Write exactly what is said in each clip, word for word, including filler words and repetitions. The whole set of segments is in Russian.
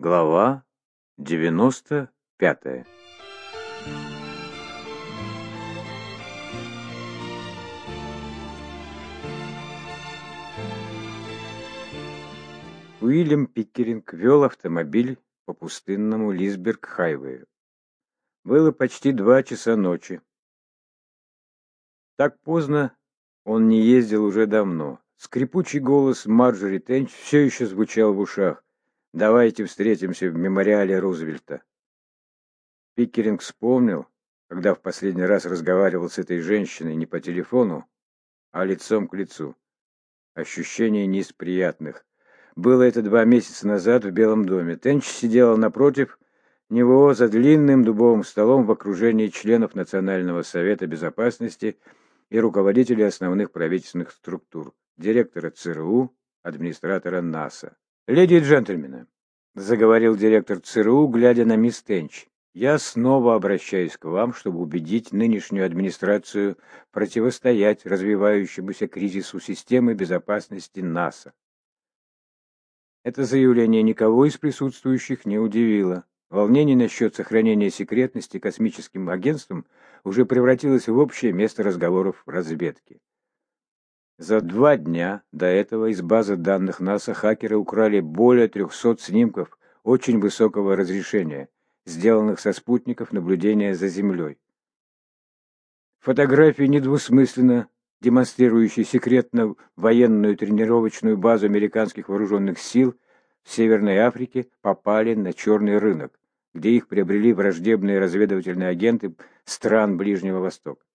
Глава девяносто пятая. Уильям Пиккеринг вел автомобиль по пустынному Лисберг-хайвею. Было почти два часа ночи. Так поздно он не ездил уже давно. Скрипучий голос Марджори Тенч все еще звучал в ушах. «Давайте встретимся в мемориале Рузвельта». Пиккеринг вспомнил, когда в последний раз разговаривал с этой женщиной не по телефону, а лицом к лицу. Ощущение не из приятных. Было это два месяца назад в Белом доме. Тенч сидела напротив него за длинным дубовым столом в окружении членов Национального совета безопасности и руководителей основных правительственных структур, директора ЦРУ, администратора НАСА. «Леди и джентльмены», — заговорил директор ЦРУ, глядя на мисс Тенч, — «я снова обращаюсь к вам, чтобы убедить нынешнюю администрацию противостоять развивающемуся кризису системы безопасности НАСА». Это заявление никого из присутствующих не удивило. Волнение насчет сохранения секретности космическим агентством уже превратилось в общее место разговоров в разведке. За два дня до этого из базы данных НАСА хакеры украли более трехсот снимков очень высокого разрешения, сделанных со спутников наблюдения за Землей. Фотографии, недвусмысленно демонстрирующие секретно военную тренировочную базу американских вооруженных сил в Северной Африке, попали на черный рынок, где их приобрели враждебные разведывательные агенты стран Ближнего Востока.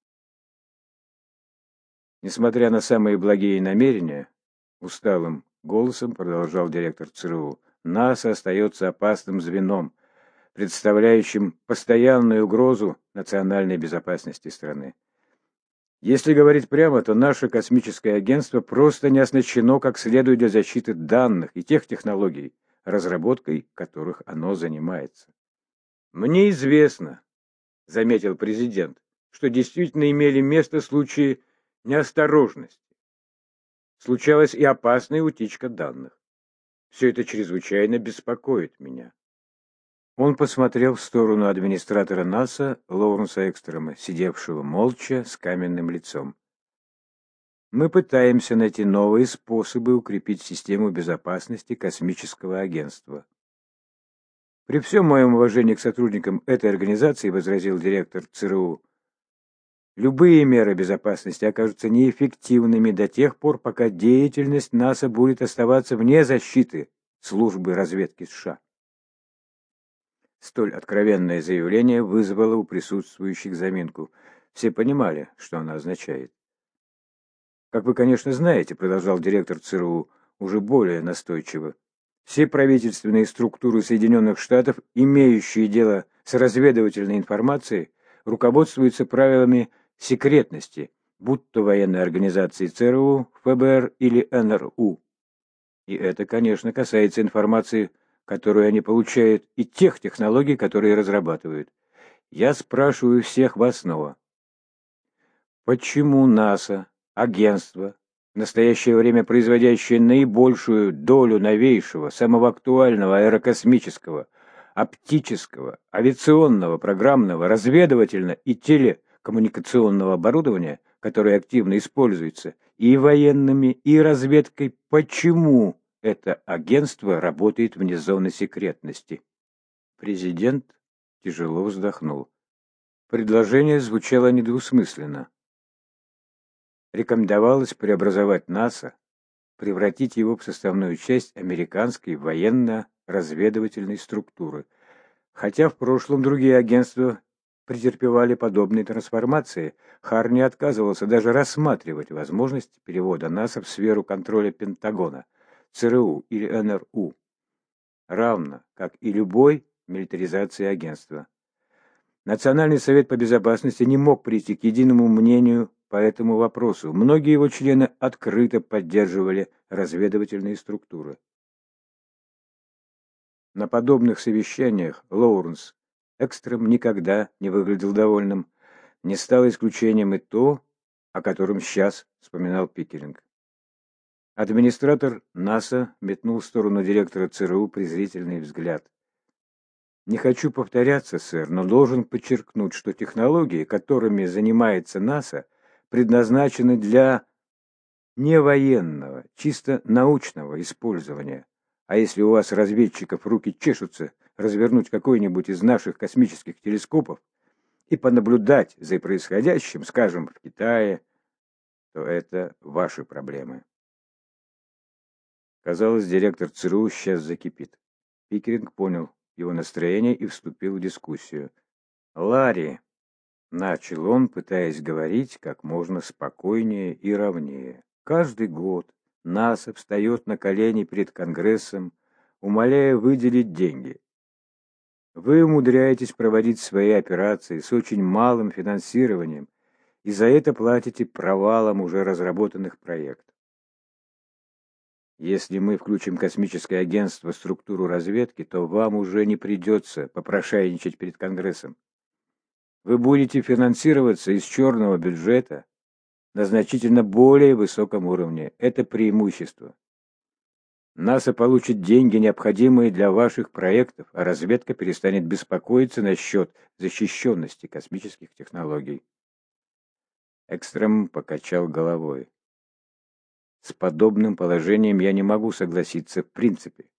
Несмотря на самые благие намерения, усталым голосом продолжал директор ЦРУ, НАСА остается опасным звеном, представляющим постоянную угрозу национальной безопасности страны. Если говорить прямо, то наше космическое агентство просто не оснащено как следует для защиты данных и тех технологий, разработкой которых оно занимается. «Мне известно», — заметил президент, «что действительно имели место случаи неосторожности. Случалась и опасная утечка данных. Все это чрезвычайно беспокоит меня». Он посмотрел в сторону администратора НАСА Лоуренса Экстрема, сидевшего молча с каменным лицом. «Мы пытаемся найти новые способы укрепить систему безопасности космического агентства». «При всем моем уважении к сотрудникам этой организации, — возразил директор ЦРУ, — любые меры безопасности окажутся неэффективными до тех пор, пока деятельность НАСА будет оставаться вне защиты службы разведки США». Столь откровенное заявление вызвало у присутствующих заминку. Все понимали, что оно означает. «Как вы, конечно, знаете, — продолжал директор ЦРУ уже более настойчиво, — все правительственные структуры Соединенных Штатов, имеющие дело с разведывательной информацией, руководствуются правилами секретности, будь то военные организации ЦРУ, ФБР или эн эр у. И это, конечно, касается информации, которую они получают, и тех технологий, которые разрабатывают. Я спрашиваю всех вас снова. Почему НАСА, агентство, в настоящее время производящее наибольшую долю новейшего, самого актуального аэрокосмического, оптического, авиационного, программного, разведывательного и телекоммуникационного оборудования, которое активно используется и военными, и разведкой, почему это агентство работает вне зоны секретности?» Президент тяжело вздохнул. Предложение звучало недвусмысленно. Рекомендовалось преобразовать НАСА, превратить его в составную часть американской военно-разведывательной структуры. Хотя в прошлом другие агентства претерпевали подобные трансформации, Хар не отказывался даже рассматривать возможность перевода НАСА в сферу контроля Пентагона, ЦРУ или эн эр у, равно как и любой милитаризации агентства. Национальный совет по безопасности не мог прийти к единому мнению по этому вопросу. Многие его члены открыто поддерживали разведывательные структуры. На подобных совещаниях Лоуренс Экстрем никогда не выглядел довольным. Не стало исключением и то, о котором сейчас вспоминал Пиккеринг. Администратор НАСА метнул в сторону директора ЦРУ презрительный взгляд. Не хочу повторяться, сэр, но должен подчеркнуть, что технологии, которыми занимается НАСА, предназначены для не военного, чисто научного использования. А если у вас, разведчиков, руки чешутся развернуть какой-нибудь из наших космических телескопов и понаблюдать за происходящим, скажем, в Китае, то это ваши проблемы. Казалось, директор ЦРУ сейчас закипит. Пикеринг понял его настроение и вступил в дискуссию. «Ларри», — начал он, пытаясь говорить как можно спокойнее и ровнее, — «каждый год НАСА встает на колени перед Конгрессом, умоляя выделить деньги. Вы умудряетесь проводить свои операции с очень малым финансированием и за это платите провалом уже разработанных проектов. Если мы включим космическое агентство в структуру разведки, то вам уже не придется попрошайничать перед Конгрессом. Вы будете финансироваться из черного бюджета на значительно более высоком уровне. Это преимущество. НАСА получит деньги, необходимые для ваших проектов, а разведка перестанет беспокоиться насчет защищенности космических технологий. Экстрем покачал головой. С подобным положением я не могу согласиться в принципе.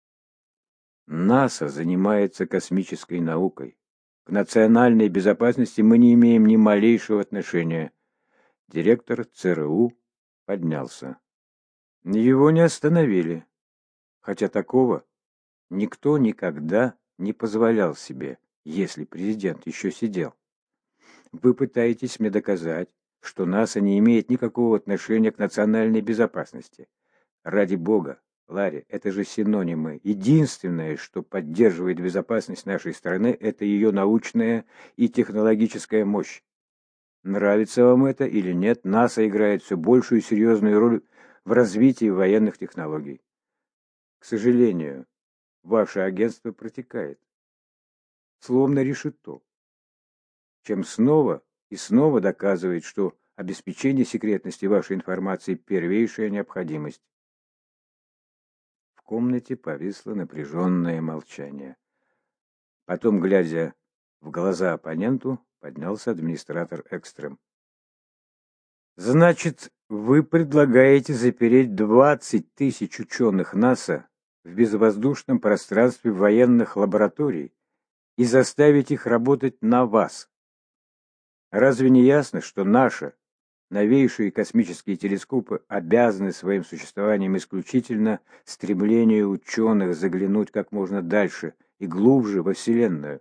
НАСА занимается космической наукой. К национальной безопасности мы не имеем ни малейшего отношения. Директор ЦРУ поднялся. Его не остановили, хотя такого никто никогда не позволял себе, если президент еще сидел. Вы пытаетесь мне доказать, что НАСА не имеет никакого отношения к национальной безопасности. Ради бога, Ларри, это же синонимы. Единственное, что поддерживает безопасность нашей страны, это ее научная и технологическая мощь. Нравится вам это или нет, НАСА играет все большую серьезную роль в развитии военных технологий. К сожалению, ваше агентство протекает, словно решето, чем снова и снова доказывает, что обеспечение секретности вашей информации – первейшая необходимость. В комнате повисло напряженное молчание. Потом, глядя в глаза оппоненту, поднялся администратор Экстрем. «Значит, вы предлагаете запереть двадцать тысяч ученых НАСА в безвоздушном пространстве военных лабораторий и заставить их работать на вас? Разве не ясно, что наши новейшие космические телескопы обязаны своим существованием исключительно стремлению ученых заглянуть как можно дальше и глубже во Вселенную?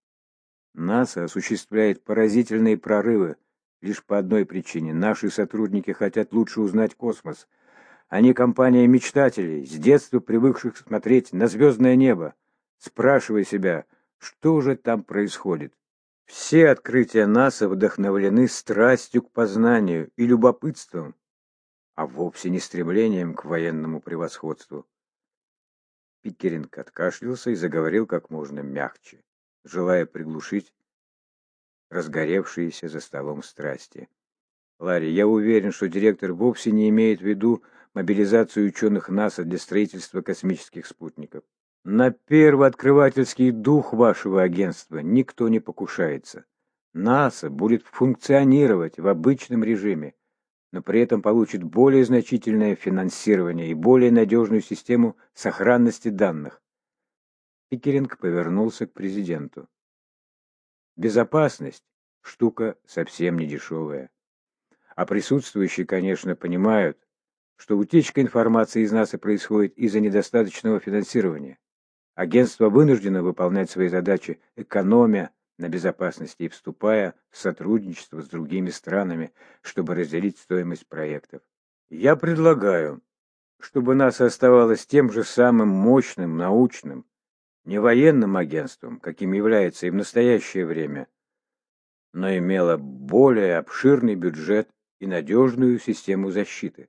НАСА осуществляет поразительные прорывы лишь по одной причине. Наши сотрудники хотят лучше узнать космос. Они компания мечтателей, с детства привыкших смотреть на звездное небо, спрашивая себя, что же там происходит. Все открытия НАСА вдохновлены страстью к познанию и любопытством, а вовсе не стремлением к военному превосходству. Пикеринг откашлялся и заговорил как можно мягче, желая приглушить разгоревшиеся за столом страсти. Ларри, я уверен, что директор вовсе не имеет в виду мобилизацию ученых НАСА для строительства космических спутников. На первооткрывательский дух вашего агентства никто не покушается. НАСА будет функционировать в обычном режиме, но при этом получит более значительное финансирование и более надежную систему сохранности данных. Пикеринг повернулся к президенту. Безопасность – штука совсем не дешевая. А присутствующие, конечно, понимают, что утечка информации из НАСА происходит из-за недостаточного финансирования. Агентство вынуждено выполнять свои задачи, экономя на безопасности и вступая в сотрудничество с другими странами, чтобы разделить стоимость проектов. Я предлагаю, чтобы НАСА оставалось тем же самым мощным научным, не военным агентством, каким является и в настоящее время, но имело более обширный бюджет и надежную систему защиты.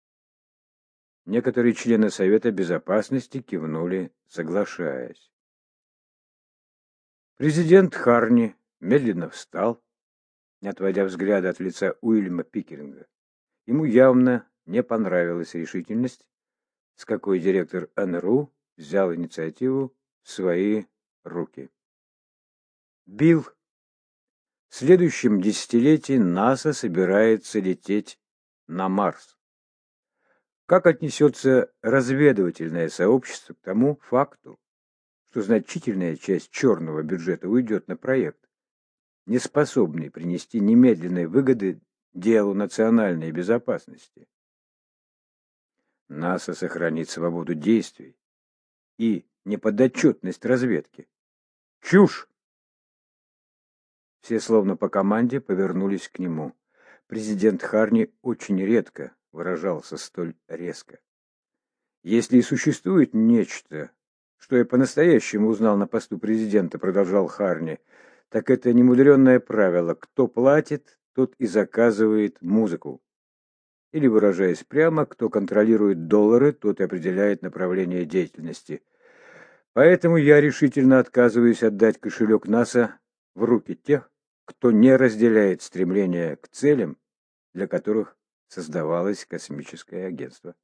Некоторые члены Совета Безопасности кивнули, соглашаясь. Президент Харни медленно встал, не отводя взгляда от лица Уильяма Пикеринга. Ему явно не понравилась решительность, с какой директор эн эр у взял инициативу в свои руки. Билл, в следующем десятилетии НАСА собирается лететь на Марс. Как отнесется разведывательное сообщество к тому факту, что значительная часть черного бюджета уйдет на проект, не способный принести немедленной выгоды делу национальной безопасности? НАСА сохранит свободу действий и неподотчетность разведки. Чушь! Все словно по команде повернулись к нему. Президент Харни очень редко выражался столь резко. Если и существует нечто, что я по-настоящему узнал на посту президента, продолжал Харни, так это немудренное правило: кто платит, тот и заказывает музыку. Или, выражаясь прямо, кто контролирует доллары, тот и определяет направление деятельности. Поэтому я решительно отказываюсь отдать кошелек НАСА в руки тех, кто не разделяет стремление к целям, для которых создавалось космическое агентство.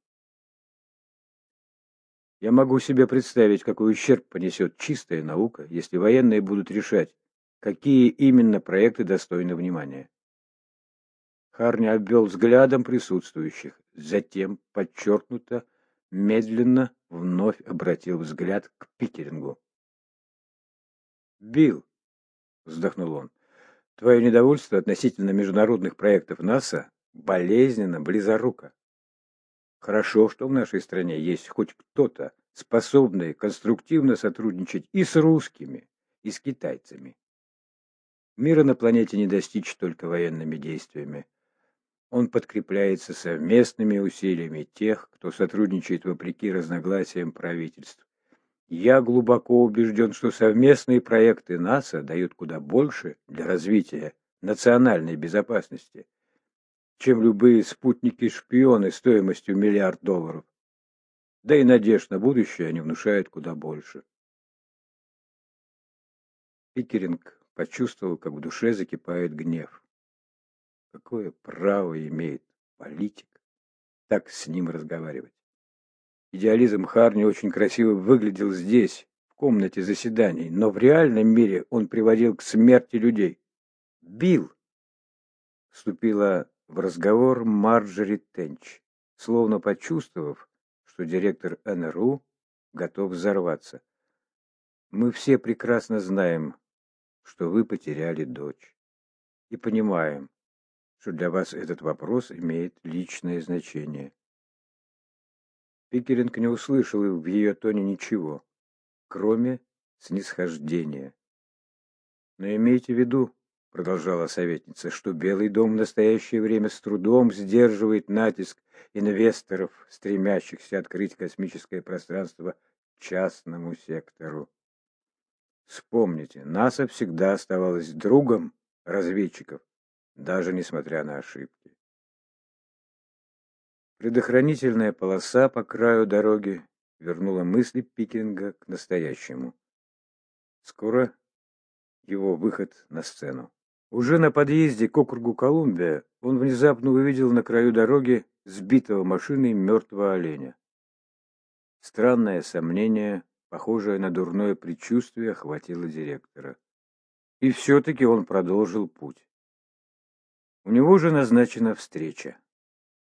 Я могу себе представить, какой ущерб понесет чистая наука, если военные будут решать, какие именно проекты достойны внимания. Харни обвел взглядом присутствующих, затем, подчеркнуто, медленно вновь обратил взгляд к Пикерингу. «Билл», — вздохнул он, — «твое недовольство относительно международных проектов НАСА болезненно близоруко. Хорошо, что в нашей стране есть хоть кто-то, способный конструктивно сотрудничать и с русскими, и с китайцами. Мира на планете не достичь только военными действиями. Он подкрепляется совместными усилиями тех, кто сотрудничает вопреки разногласиям правительств. Я глубоко убежден, что совместные проекты НАСА дают куда больше для развития национальной безопасности, чем любые спутники-шпионы стоимостью миллиард долларов. Да и надежд на будущее они внушают куда больше. Пикеринг почувствовал, как в душе закипает гнев. Какое право имеет политик так с ним разговаривать? Идеализм Харни очень красиво выглядел здесь, в комнате заседаний, но в реальном мире он приводил к смерти людей. «Билл!» — вступила в разговор Марджори Тенч, словно почувствовав, что директор эн эр у готов взорваться. «Мы все прекрасно знаем, что вы потеряли дочь, и понимаем, что для вас этот вопрос имеет личное значение». Пикеринг не услышал в ее тоне ничего, кроме снисхождения. «Но имейте в виду, — продолжала советница, — что Белый дом в настоящее время с трудом сдерживает натиск инвесторов, стремящихся открыть космическое пространство частному сектору. Вспомните, НАСА всегда оставалась другом разведчиков, даже несмотря на ошибки. Предохранительная полоса по краю дороги вернула мысли Пикеринга к настоящему. Скоро его выход на сцену. Уже на подъезде к округу Колумбия он внезапно увидел на краю дороги сбитого машиной мертвого оленя. Странное сомнение, похожее на дурное предчувствие, охватило директора. И все-таки он продолжил путь. У него же назначена встреча.